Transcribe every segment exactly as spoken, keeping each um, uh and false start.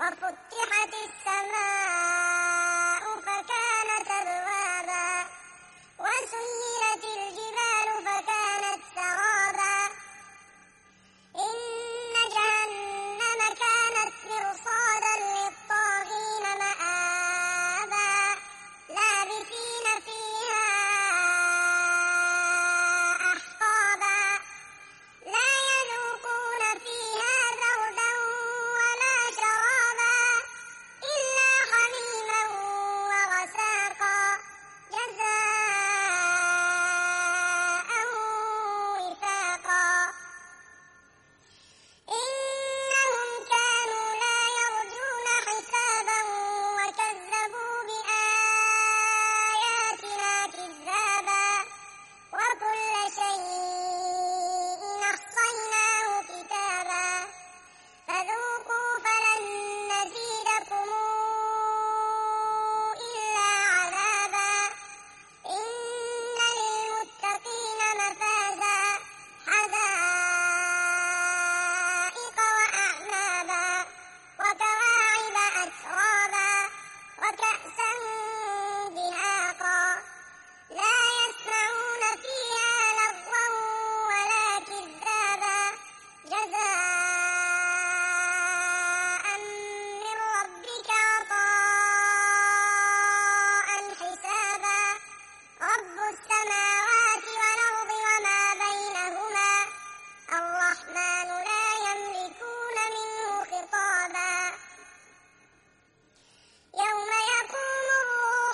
وفتحت السماء فكانت أبوابا وسيرت الجبال فكانت سرابا إن جهنم كانت مرصادا للطاغين مآبا لابثين فيها أحقابا لا يذوقون فيها بردا ولا شرابا إلا حميما وغساقا جزاء وفاقا إنهم كانوا لا يرجون حسابا وكذبوا بآياتنا كذابا وكل شيء أحصيناه كتابا فذوقوا فلن نزيدكم إلا عذابا إن للمتقين مفازا حدائق وأعنابا وكواعب أترابا وكأسا دهاقا لا يسمعون فيها لغوا ولا كذابا جزاء من ربك عطاء حسابا رب السماوات والأرض وما بينهما الرحمن لا يملكون منه خطابا يوم يقوم الروح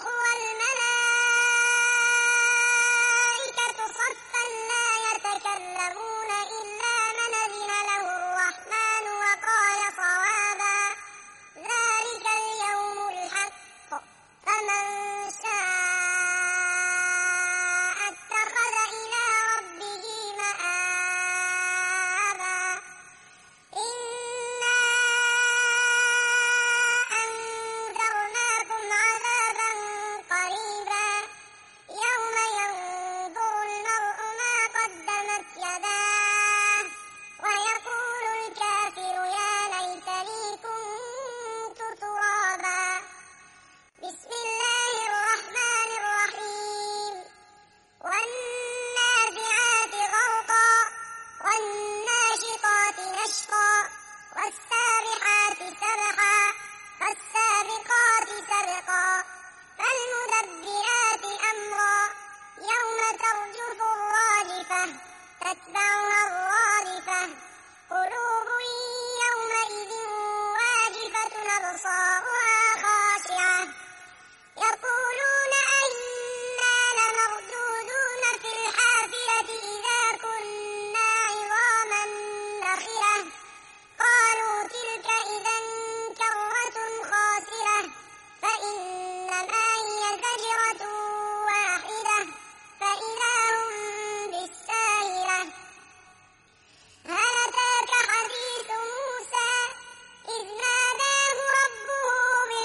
والملائكة صفا لا يتكلمون إلا من أذن له الرحمن وقال صوابا ذلك اليوم الحق فمن شاء اتخذ إلى ربه مآبا إنا أنذرناكم عذابا قريبا يوم ينظر المرء ما قدمت يداه ويقول الكافر يا ليتني كنت ترابا بسم الله الرحمن الرحيم والنازعات غرقا والناشطات نشطا والسابحات سبحا فالسابقات سبقا فالمدبرات أمرا يوم ترجف الراجفة تتبعها الرادفة قلوب يومئذ واجفة أبصارها خاشعة يقولون أئنا لمردودون في الحافرة إذا كنا عظاما نخرة قالوا تلك إذا كرة خاسرة فإنما هي زجرة واحدة فإذا هم بالساهرة هل أتاك حديث موسى إذ ناداه ربه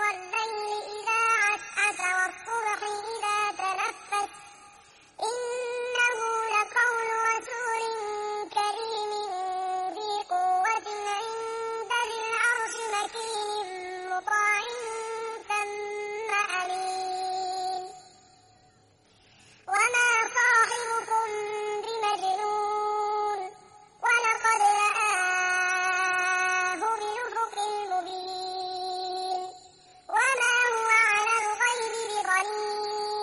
والليل إذا عسعس والصبح إذا تنفس إنه لقول رسول كريم ذي قوة عند ذي العرش مكين مطاع ثم أمين وما صاحبكم بمجنون ولقد رآه بالأفق المبين وما هو على الغيب بضنين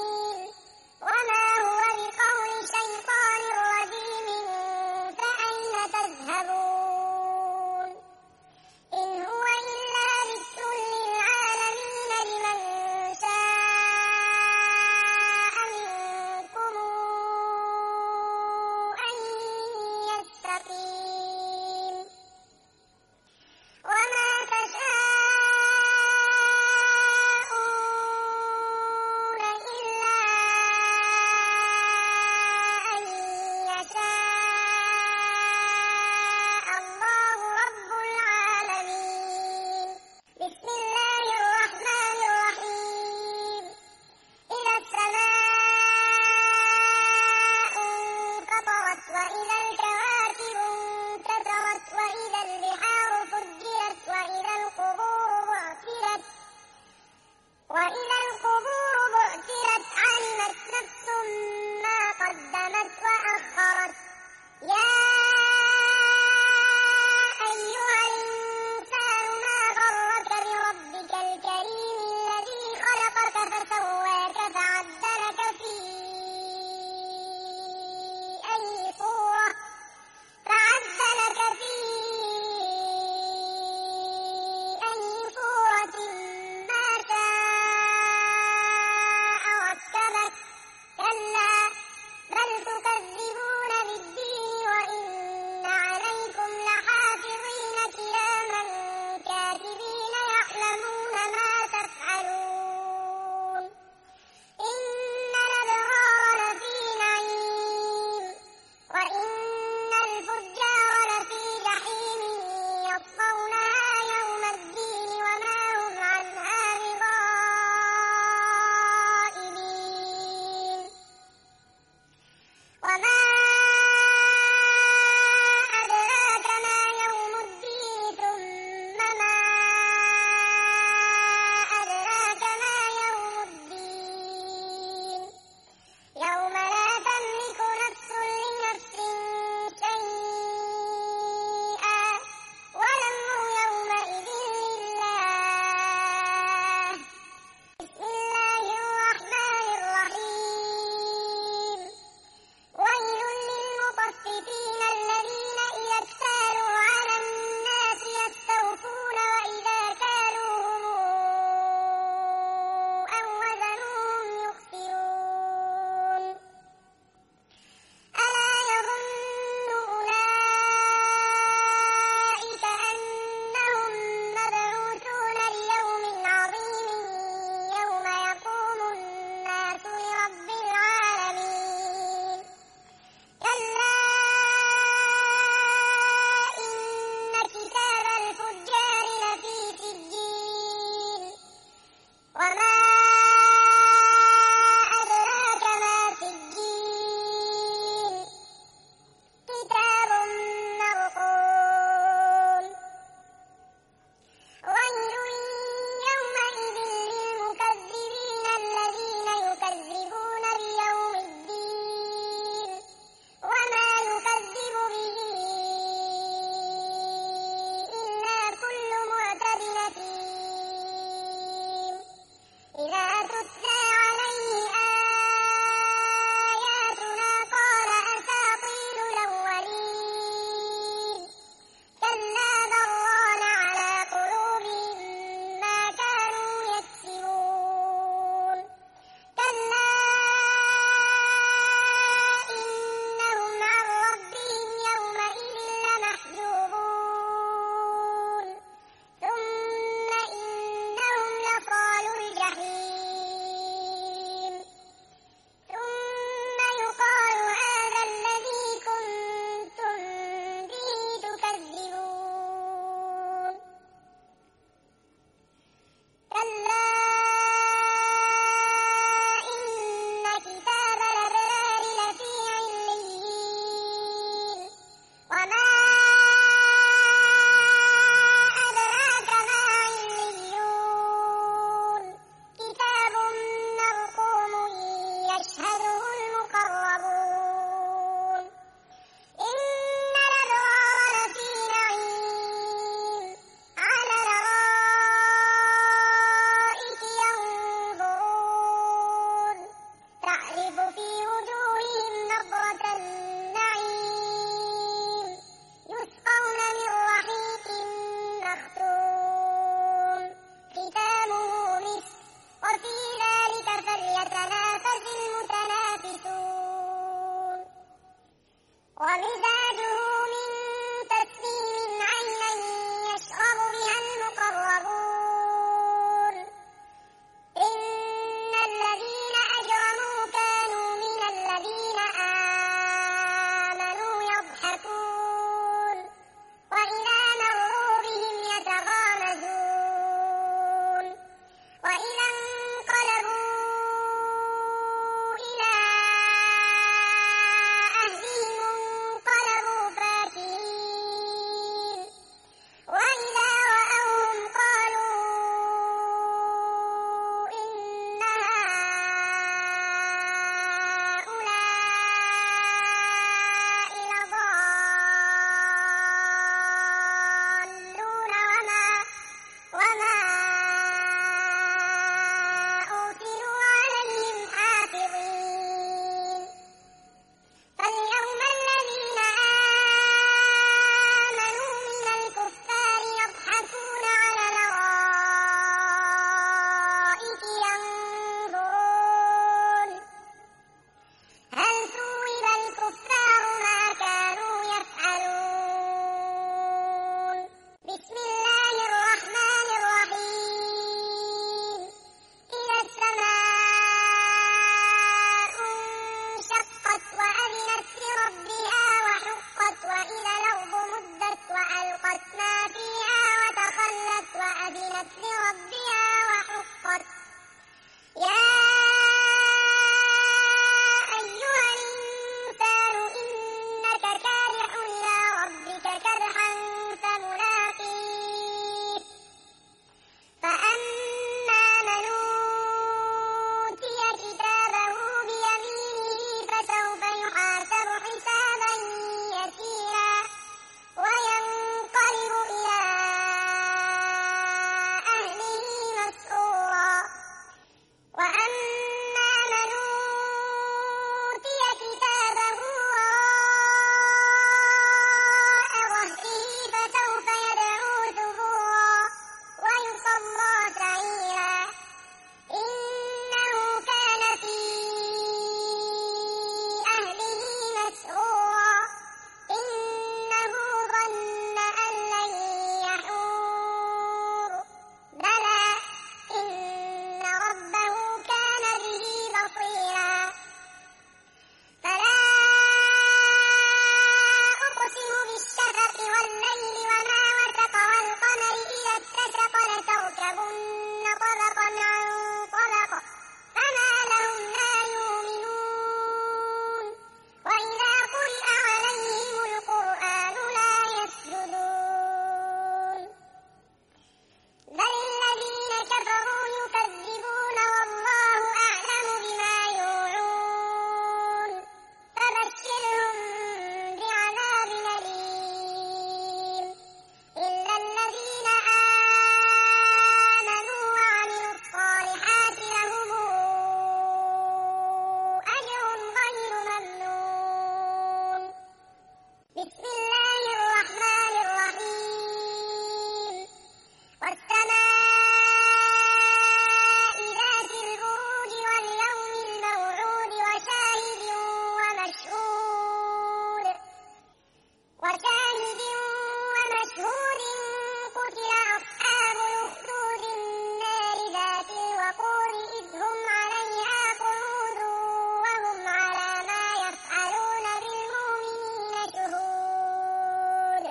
الوقود إذ هم عليها قعود وهم على ما يفعلون بالمؤمنين شهود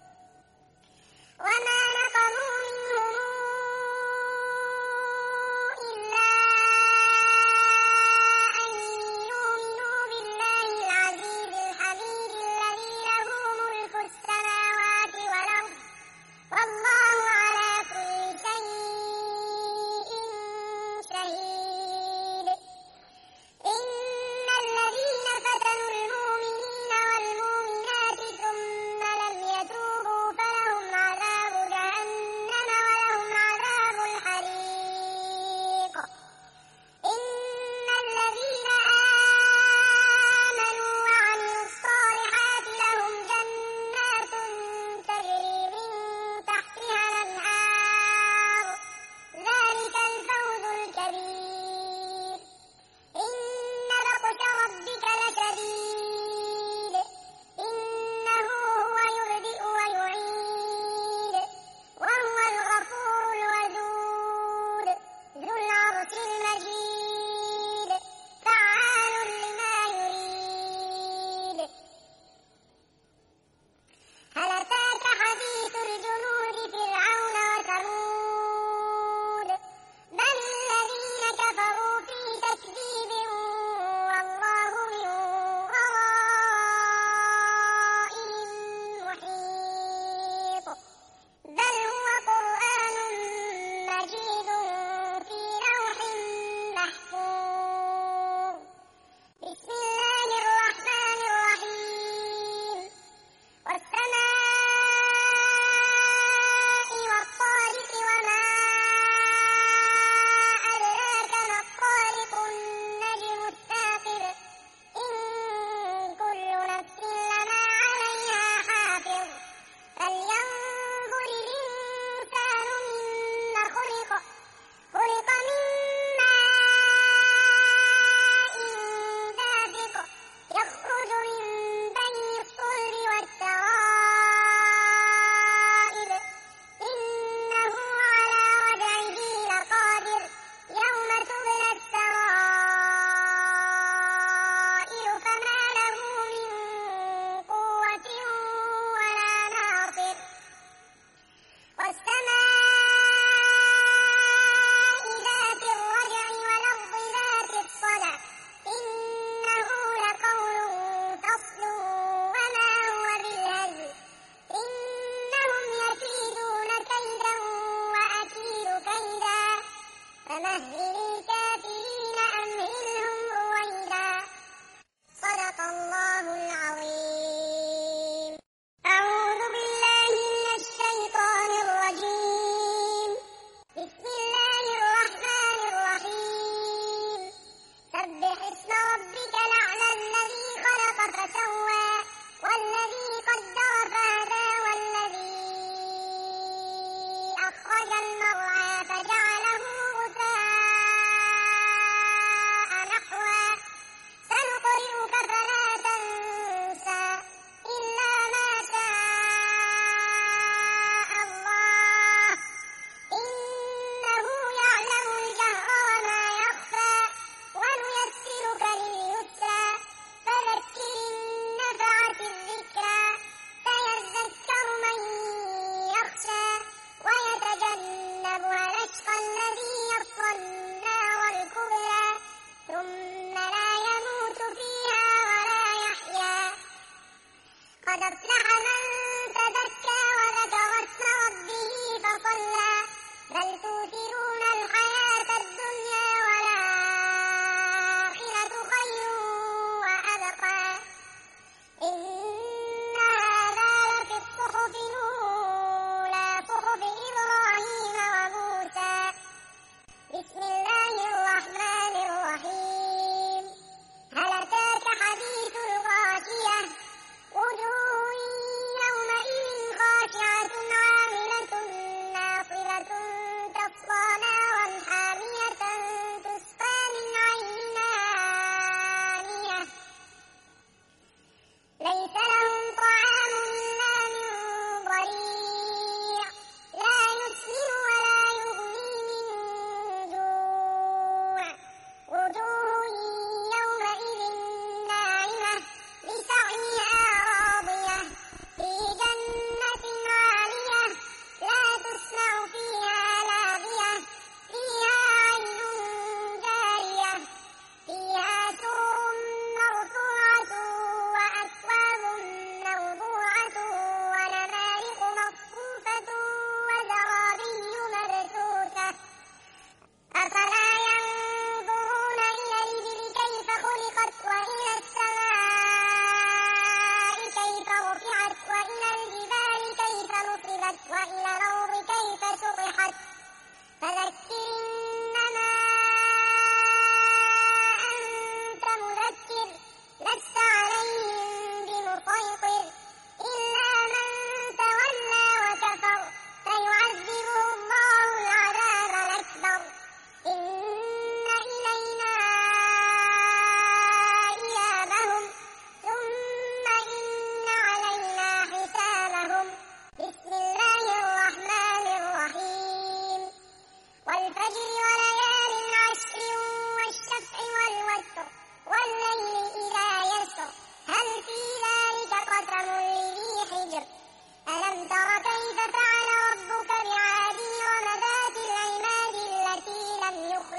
وما نقموا منهم إلا أن يؤمنوا بالله العزيز الحميد الذي له ملك السماوات والأرض والله على كل شيء شهيد إن الذين فتنوا المؤمنين والمؤمنات ثم لم يتوبوا فلهم عذاب جهنم ولهم عذاب الحريق إن الذين آمنوا وعملوا الصالحات لهم جنات تجري من تحتها الأنهار ذلك الفوز الكبير إن بطش ربك لشديد إنه هو يبدئ ويعيد وهو الغفور الودود ذو العرش المجيد فعال لما يريد هل أتاك حديث الجنود فرعون وثمود بل الذين كفروا في تكذيب والله من ورائهم محيط بل هو قرآن مجيد في لوح محفوظ بسم الله الرحمن الرحيم والسماء والطارق وما أدراك ما الطارق النجم الثاقب إن كل نفس لما عليها حافظ فلينظر الإنسان مما خلق خلق من ماء دافق يخرج من بين الصلب والترائب إنه على رجعه لقادر يوم تبلى السرائر فما له من قوة ولا ناصر والسماء ذات الرجع والأرض ذات الصدع إنه لقول فصل وما هو بالهزل إنهم يكيدون كيدا وأكيد كيدا فمهل الكافرين أمهلهم رويدا صدق الله العظيم أعوذ بالله من الشيطان الرجيم بسم الله الرحمن الرحيم سبح اسم ربك الأعلى الذي خلق فسوى والذي قدر فهدى والذي أخرج المرعى فجعله غثاء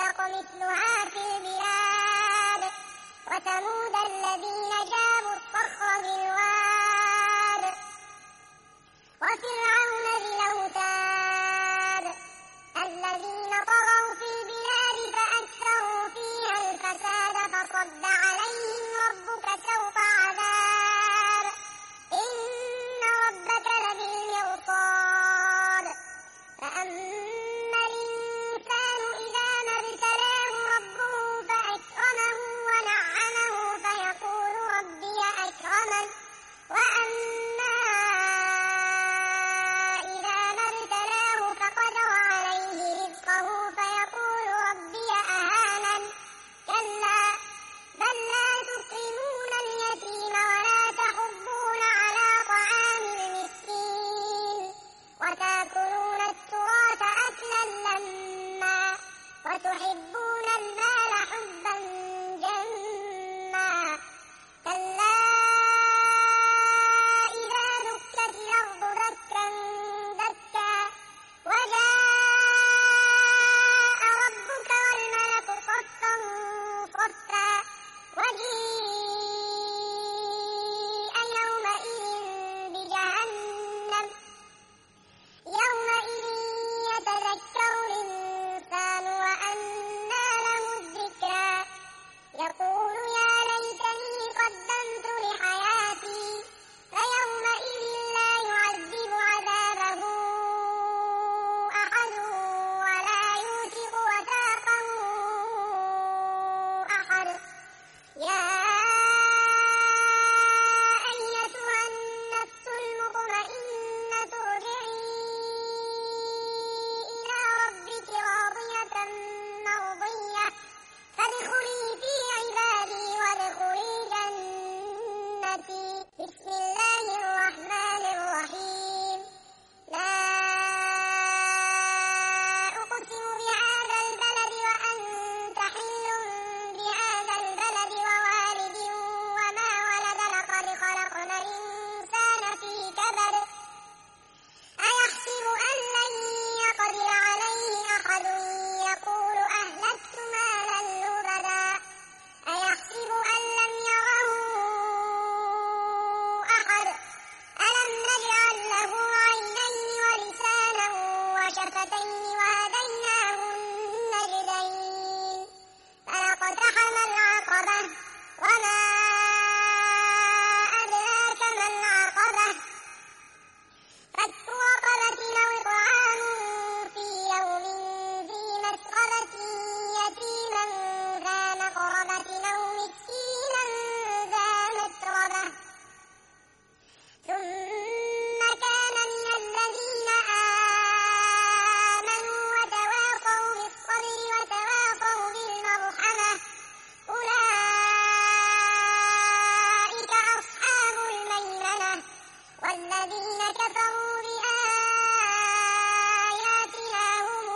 يخلق مثلها في البلاد وثمود الذين جابوا الصخر بالواد وفرعون ذي الأوتاد الذين طغوا في البلاد فأكثروا فيها الفساد فصب عليهم ربك سوط عذاب إن ربك لبالمرصاد فأما الإنسان إذا ما ابتلاه ربه فأكرمه ونعمه فيقول ربي أكرمن وأما إذا ما ابتلاه فقدر عليه رزقه فيقول ربي أهانن كلا بل لا تكرمون اليتيم ولا تحضون على طعام المسكين وتأكلون التراث أكلا لما وتحبون المال حبا جما كلا إذا دكت الأرض دكا دكا وجاء ربك والملك صفا صفا وجيء يومئذ بجهنم يومئذ يتذكر الإنسان وأنى له الذكرى يقول يا ليتني قدمت لحياتي فيومئذ لا يعذب عذابه أحد ولا يوثق وثاقه أحد يا أيتها النفس المطمئنة ارجعي إلى ربك راضية مرضية فادخلي في عبادي وادخلي جنتي بسم الله الرحمن الرحيم لا أقسم بهذا البلد وأنت حل بهذا البلد ووالد وما ولد لقد خلقنا الإنسان في كبد أيحسب أن لن يقدر عليه أحد يقول أهلكت مالا لبدا أيحسب أن لم يره أحد ألم نجعل له عينين ولسانا وشفتين وهديناه النجدين فلاقتحم العقبة وما أدراك ما العقبة فك رقبة أو إطعام في يوم ذي مسغبة يتيما ذا مقربة أو مسكينا ذا متربة ثم كان من الذين آمنوا وتواصوا بالصبر وتواصوا بالمرحمة أولئك أصحاب الميمنة والذين كفروا بآياتنا هم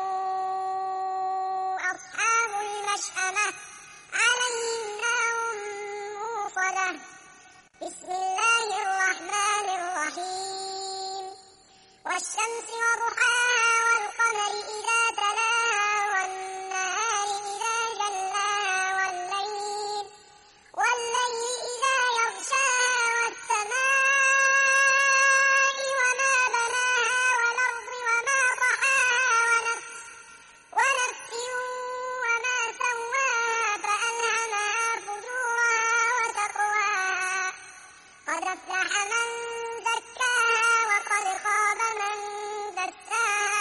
أصحاب المشأمة عليهم نار موصدة بسم الله الرحمن الرحيم والشمس وضحاها والقمر إذا تلاها والنهار إذا جلاها والليل والليل إذا يغشاها والسماء وما بناها والأرض وما طحاها ونفس ونفس وما سواها فألهمها فجورها وتقواها قد أفلح من زكاها وقد خاب من دساها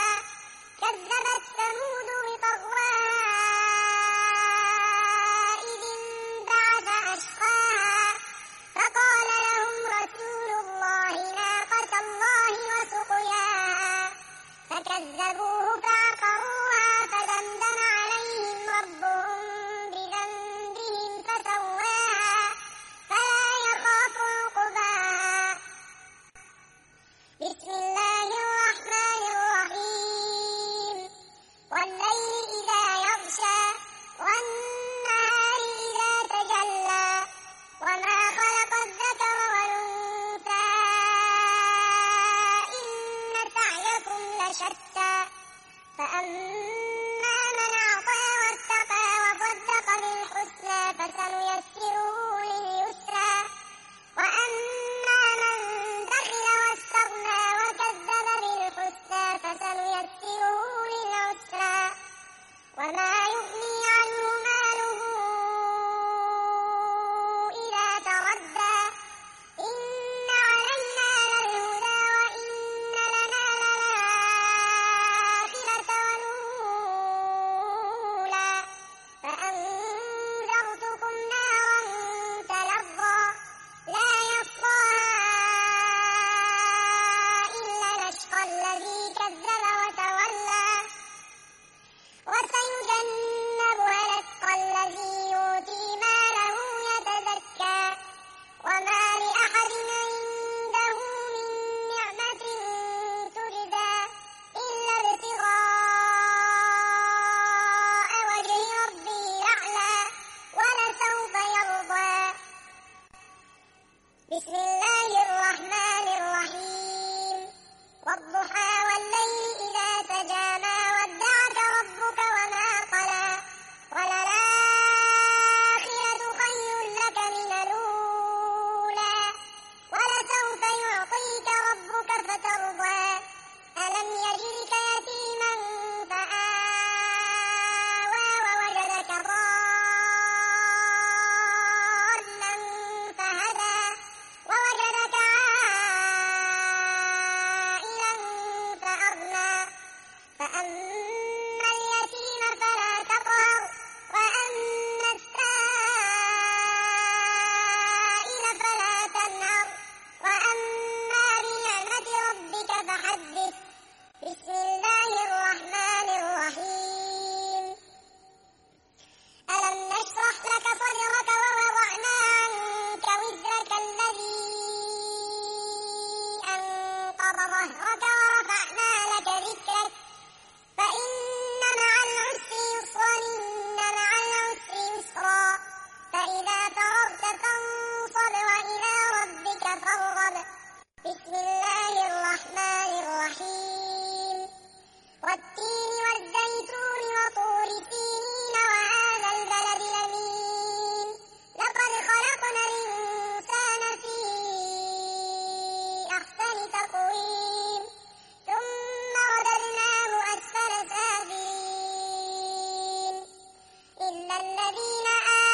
الذين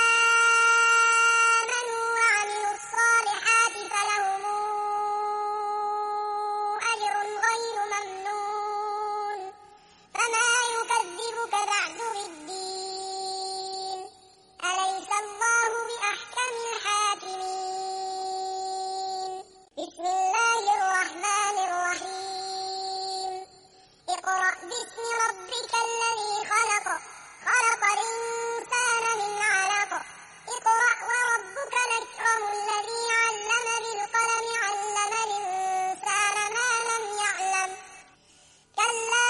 آمنوا وعملوا الصالحات فلهم أجر غير ممنون فما يكذبك بعد بالدين أليس الله بأحكم الحاكمين بسم الله الرحمن الرحيم اقرأ باسم ربك الذي خلق خلق الإنسان من علق اقرأ وربك الأكرم الذي علم بالقلم علم الإنسان ما لم يعلم كلا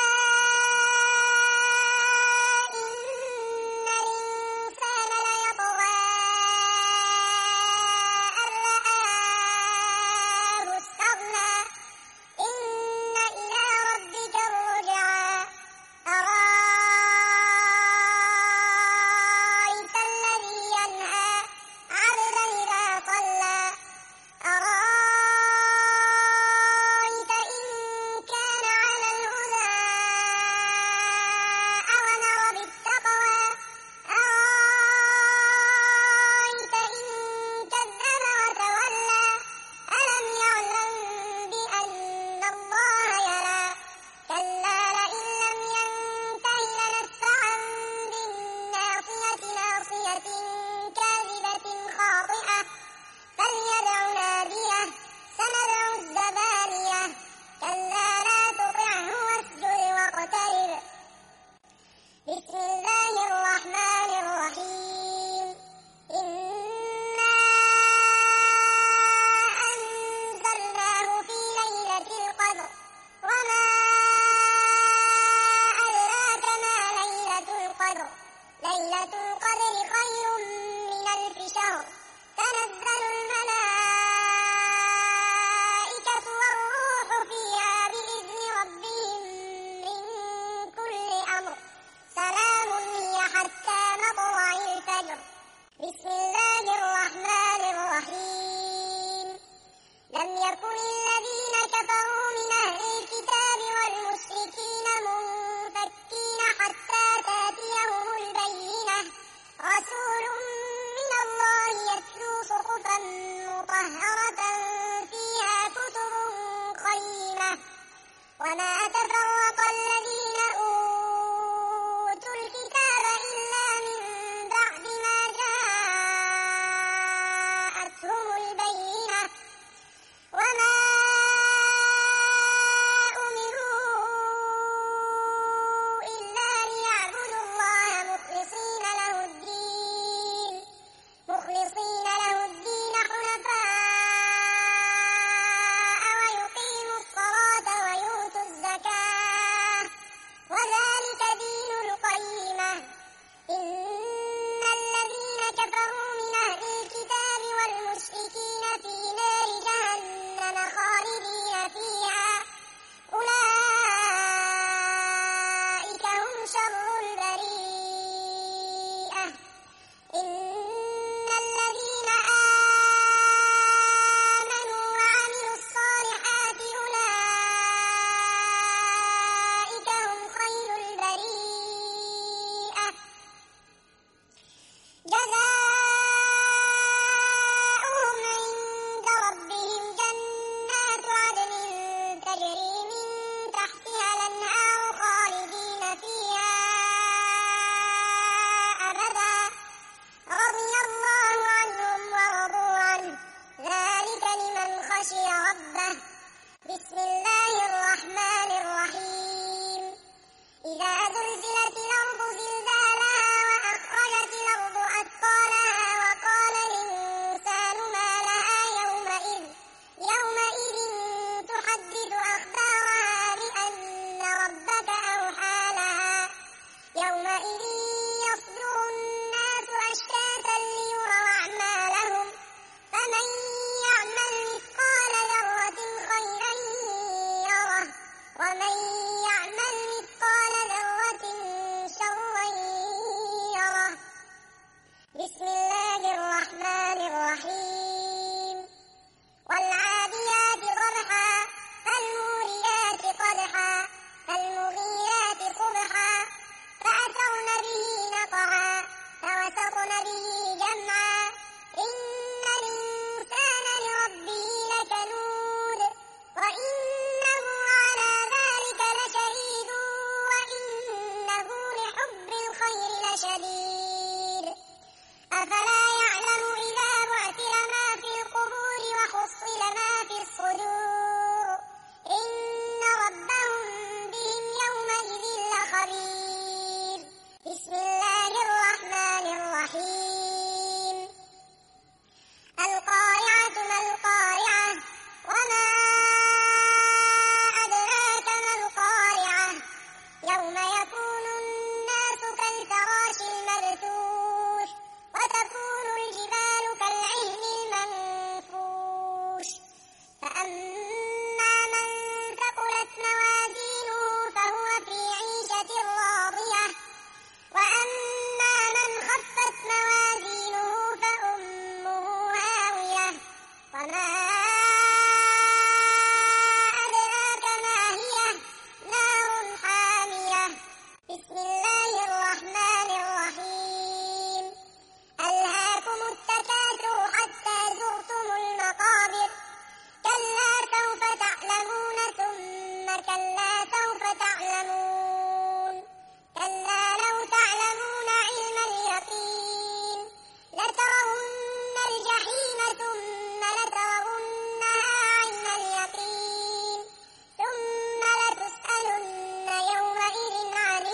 إن الإنسان ليطغى أن رآه استغنى إن إلى ربك الرجعى أرأيت الذي ينهى عبدا إذا صلى أرأيت إن كان على الهدى أو أمر بالتقوى أرأيت إن كذب وتولى ألم يعلم بأن الله يرى كلا لئن لم ينته لنسفعا بالناصية ناصية كاذبة خاطئة فليدع ناديه سندع الزبانية كلا لا تطعه واسجد واقترب بسم الله الرحمن الرحيم إنا أنزلناه في ليلة القدر وما أدراك ما ليلة القدر ليلة القدر خير من ألف شهر تنزل الملائكة والروح فيها بإذن ربهم من كل أمر سلام هي حتى مطلع الفجر بسم الله الرحمن الرحيم لم يكن الذين كفروا من أهل الكتاب والمشركين منفكين حتى تأتيهم البينة رسول من الله يتلو صحفا مطهرة فيها كتب قيمة وما تفرق الذين أوتوا الكتاب إلا من بعد ما جاءتهم البينة وما أمروا إلا ليعبدوا الله مخلصين له الدين مخلصين له الدين حنفاء ويقيموا الصلاة ويؤتوا الزكاة وذلك دين القيمة إن الذين كفروا من أهل الكتاب والمشركين في نار جهنم خالدين فيها أولئك هم شر البريئة إن الذين آمنوا وعملوا الصالحات أولئك هم خير البريئة جزاؤهم عند المبثوث وتكون الجبال كالعهن المنفوش فأما من ثقلت موازينه فهو في عيشة راضية وأما من خفت موازينه فأمه هاوية وما أدراك ما هي نار حامية بسم الله الرحمن الرحيم ألهاكم التكاثر حتى زرتم المقابر كلا سوف تعلمون ثم كلا سوف تعلمون كلا لو تعلمون علم اليقين لترون الجحيم ثم لترونها عين اليقين ثم لتسألن يومئذ عن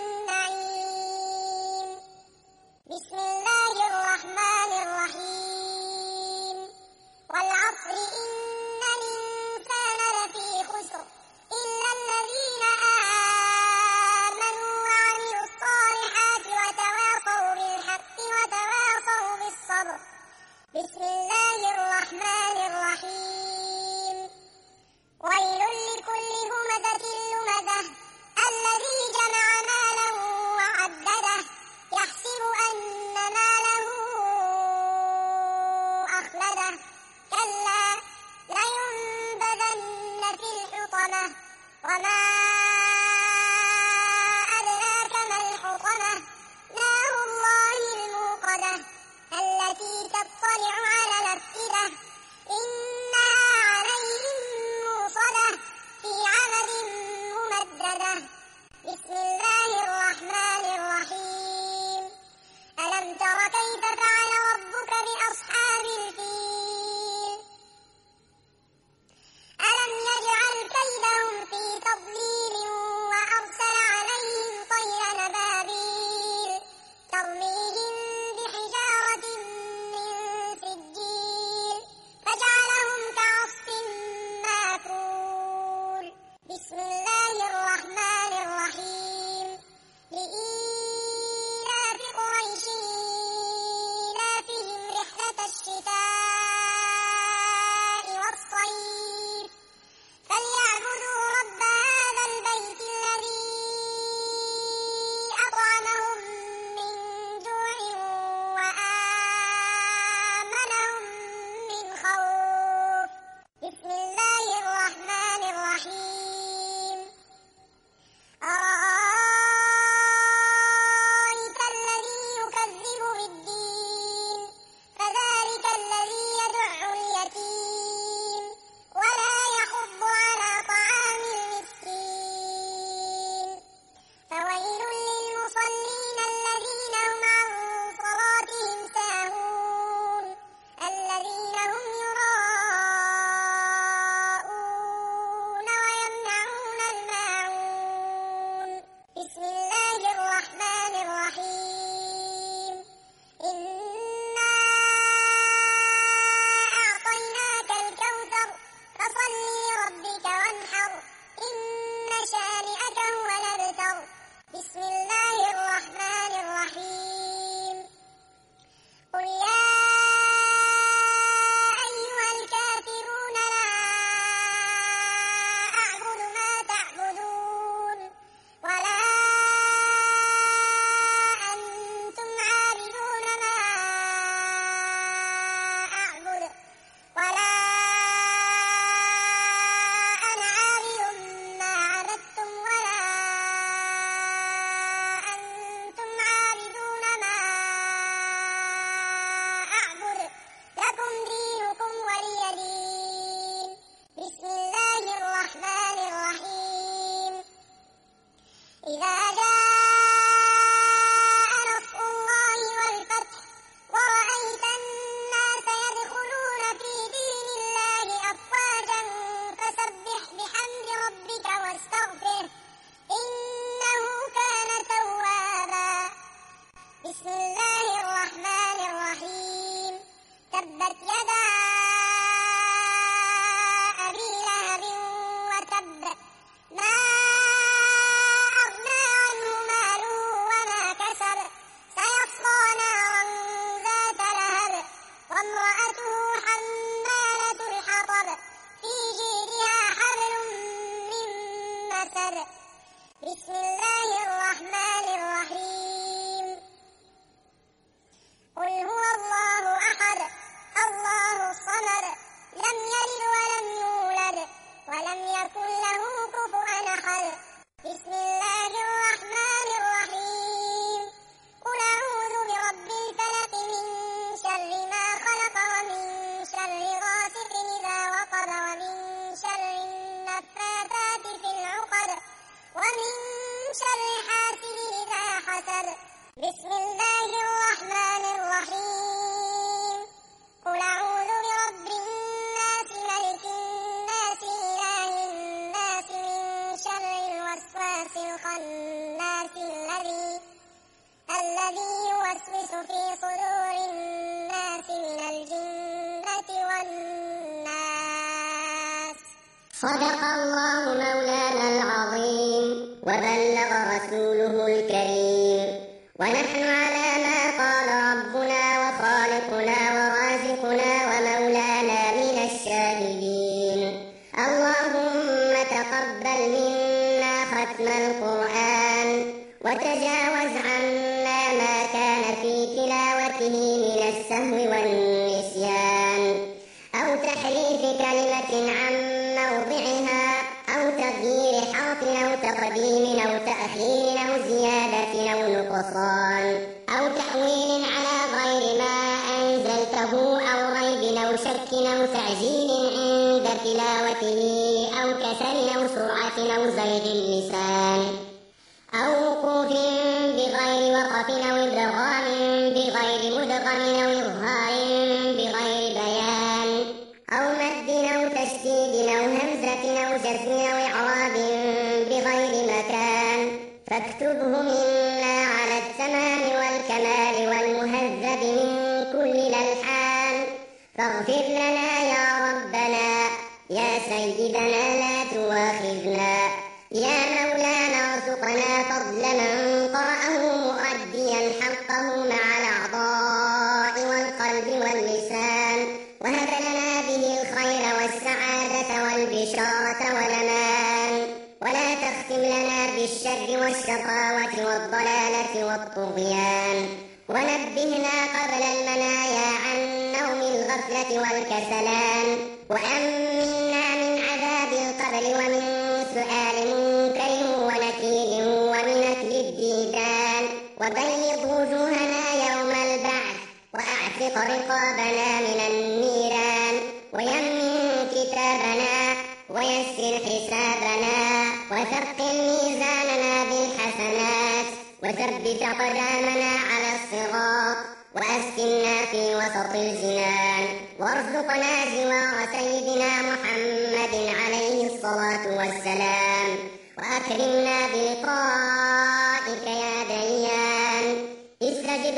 النعيم بسم الله الرحمن الرحيم والعصر إن الإنسان لفي خسر إلا الذين آمنوا وعملوا الصالحات وتواصوا بالحق وتواصوا بالصبر بسم الله الرحمن الرحيم ويل لكل همزة لمزة الذي جمع ماله وعدده يحسب أن ماله أخلده كلا لينبذن في الحطمة وما أدراك ما الحطمة نار الله الموقدة التي تطلع على الأفئدة إنها عليهم موصدة في عمد ممددة بسم الله الرحمن الرحيم ألم تر كيف فعل ربك بأصحاب الفيل ألم يجعل كيدهم في تضليل وأرسل عليهم طيرا أبابيل ترميهم بحجارة من سجيل فجعلهم كعصف مأكول بسم الله الرحمن الرحيم لإيلاف قريش إيلافهم رحلة الشتاء والصيف فليعبدوا رب هذا البيت الذي أطعمهم من جوع وآمنهم من خوف بسم الله الرحمن الرحيم أرأيت الذي يكذب بالدين فذلك الذي يدع اليتيم ولا يحض على طعام المسكين فويل للمصلين الذين هم عن صلاتهم ساهون الذين هم يراءون ويمنعون الماعون بسم الله الرحمن الرحيم إنا أعطيناك الكوثر فصل لربك وانحر إن شانئك هو الأبتر بسم الله الرحمن الرحيم قل يا أيها الكافرون لا أعبد ما تعبدون ولا أنتم عابدون ما بسم الله الرحمن الرحيم قل أعوذ برب الناس ملك الناس إله الناس من شر الوسواس الخناس الذي الذي يوسوس في صدور الناس من الجنة والناس. صدق الله مولانا العظيم وبلغ رسوله الكريم، ونحن على ما قال ربنا وخالقنا ورازقنا ومولانا من الشاهدين. اللهم تقبل منا ختم القرآن، وتجاوز عنا ما كان في تلاوته من السهو والنسيان أو تحريف كلمة عن موضعها أو تغيير حرف أو تقديم أو تأخير أو زيادة أو نقصان أو تأويل على غير ما أنزلته أو ريب أو شك أو تعجيل عند تلاوته أو كسل أو سرعة أو زيغ اللسان أو وقوف بغير وقف أو إدغام بغير مدغم أو إظهار بغير بيان أو مد أو تشديد أو همزة أو جزم أو إعراب بغير مكان، فاكتبه منا على التمام والكمال والمهذب من كل الألحان. فاغفر لنا يا ربنا يا سيدنا لا تواخذنا، يا مولانا ارزقنا فضل من قرأه مؤديا حقه مع الأعضاء والقلب واللسان، وهب لنا به الخير والسعادة والبشارة والأمان، ولا تختم لنا بالشر والشقاوة والضلالة والطغيان، ونبهنا قبل المنايا عن نوم الغفلة والكسلان، وأمنا من عذاب القبر ومن سؤال منكر ونكير ومن أكل الديدان، وبيض وجوهنا يوم البعث، وأعتق رقابنا من النيران، ويمن كتابنا ويسر حسابنا، وثقل ميزاننا بالحسنات، وثبت أقدامنا على الصراط، وأسكننا في وسط الجنان، وارزقنا جوار سيدنا محمد عليه الصلاة والسلام، وأكرمنا بلقائك يا ديان. استجب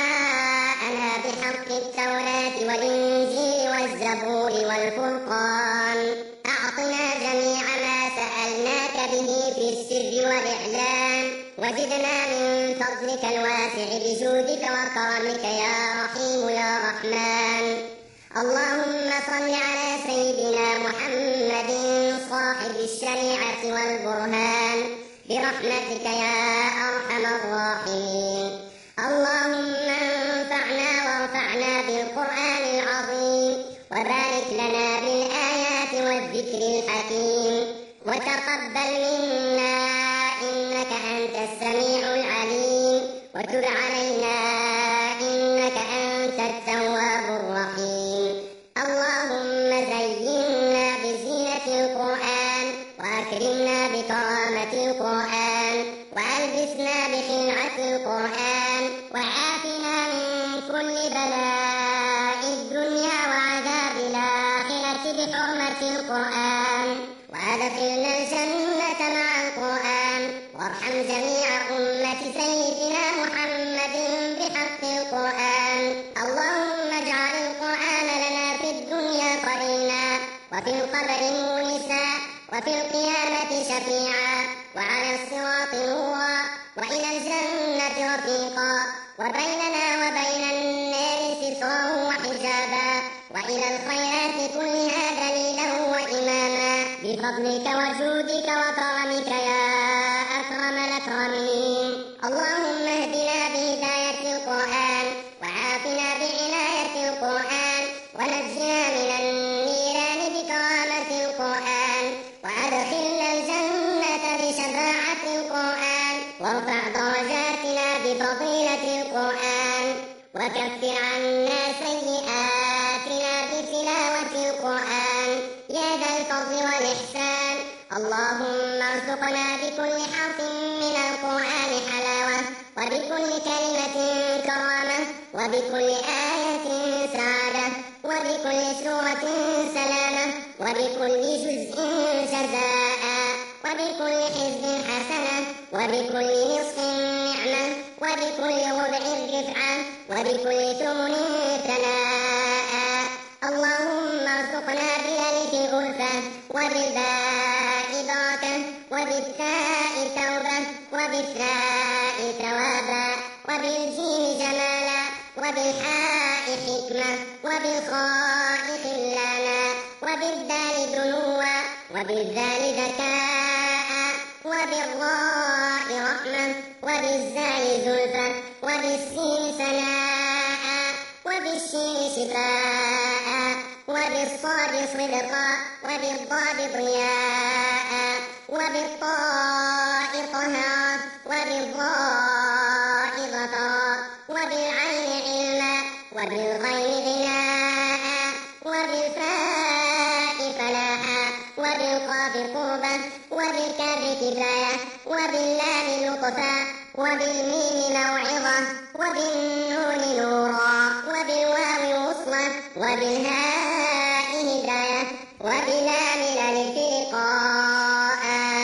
دعاءنا بحق التوراة والإنجيل والزبور والفرقان، أعطنا جميع ما سألناك به في السر والإعلان، وزدنا من فضلك الواسع بجودك وكرمك يا رحيم يا رحمن. اللهم صل على سيدنا محمد صاحب الشريعة والبرهان برحمتك يا أرحم الراحمين. اللهم انفعنا وارفعنا بالقرآن العظيم، وبارك لنا بالآيات والذكر الحكيم، وتقبل منا إنك أنت السميع العليم، وتب علينا إنك أنت التواب الرحيم. اللهم زينا بزينة القرآن، وأكرمنا بكرامة القرآن، وألبسنا بخلعة القرآن، وعافنا من كل بلاء الدنيا وعذاب الآخرة بحرمة القرآن، وأدخلنا الجنة مع القرآن، وارحم جميع أمة سيدنا محمد بحق القرآن. اللهم اجعل القرآن لنا في الدنيا قرينا، وفي القبر مونسا، وفي القيامة شفيعا، وعلى الصراط نورا، وإلى الجنة رفيقا، وبيننا وبين النار سترا وحجابا، وإلى الخيرات كلها دليلا وإماما، بفضلك وجودك وكرمك يا أكرم الأكرمين. اللهم اهدنا بهداية القرآن، وعافنا بعناية القرآن، ونجنا من النيران بكرامة القرآن، وأدخلنا الجنة بشفاعة القرآن، وارفع درجاتنا بفضيلة القرآن، وكفر عنا سيئاتنا بتلاوة القرآن يا ذا الفضل والإحسان. اللهم ارزقنا بكل حرف من القرآن حلاوة، وبكل كلمة كرامة، وبكل آية سعادة، وبكل سورة سلامة، وبكل جزء جزاء، وبكل حزب حسنة، وبكل نصف نعمة، وبكل ربع رفعة، وبكل ثمن ثناء. اللهم ارزقنا بألف ألفة، وبالباء بركة، وبالتاء توبة، وبالثاء ثوابا، وبالجيم جمالا، وبالحاء حكمة، وبالخاء خلانا، وبالدال دنوا، وبالذال ذكاء، وبالراء رحمة، وبالزال زلفى، وبالسين ثناء، وبالشين شفاء، وبالصاد صدقا، وبالضاد ضياء، وبالطاء طهارا، وبالضاء غطاء، وبالعين علما، وبالغين غناء، وبالفاء فلاحا، وبالقاف قربا، وبالكاف كفاية، وباللام لطفا، وبالميم موعظة، وبالنون نورا، وبالواو وصلا، وبالهاء هداية، وبلام الألف لقاء،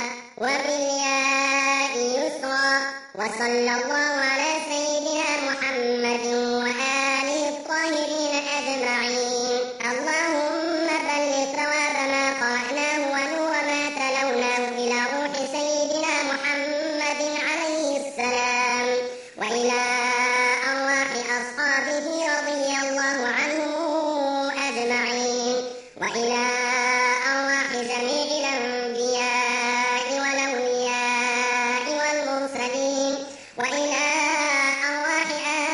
وبالياء يسرا. وصلى الله على سيدنا محمد وآله الطاهرين أجمعين. اللهم بلغ ثواب ما قرأناه ونور ما تلوناه إلى روح سيدنا محمد عليه السلام، وإلى أرواح أصحابه رضي الله عنهم أجمعين، وإلى أرواح جميع الأنبياء والأولياء والمرسلين، وإلى أرواح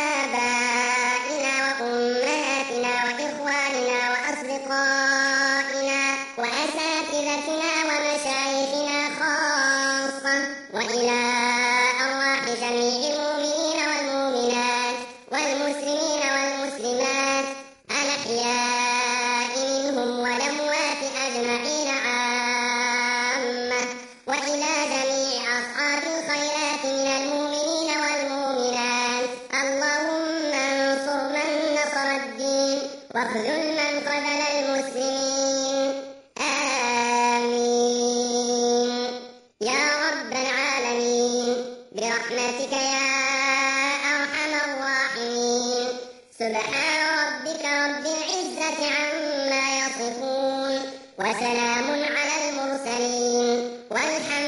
آبائنا وأمهاتنا وإخواننا وأصدقائنا وأساتذتنا ومشايخنا خاصة، وإلى أرواح جميع المؤمنين والمؤمنات والمسلمين والمسلمات الأحياء منهم والأموات أجمعين عامة، وإلى جميع أصحاب الخيرات من المؤمنين والمؤمنات. اللهم انصر من نصر الدين، واخذل من خذل المسلمين. آمين يا رب العالمين، برحمتك يا أرحم الراحمين. سبحان ربك رب العزة عما يصفون، وسلام على المرسلين، والحمد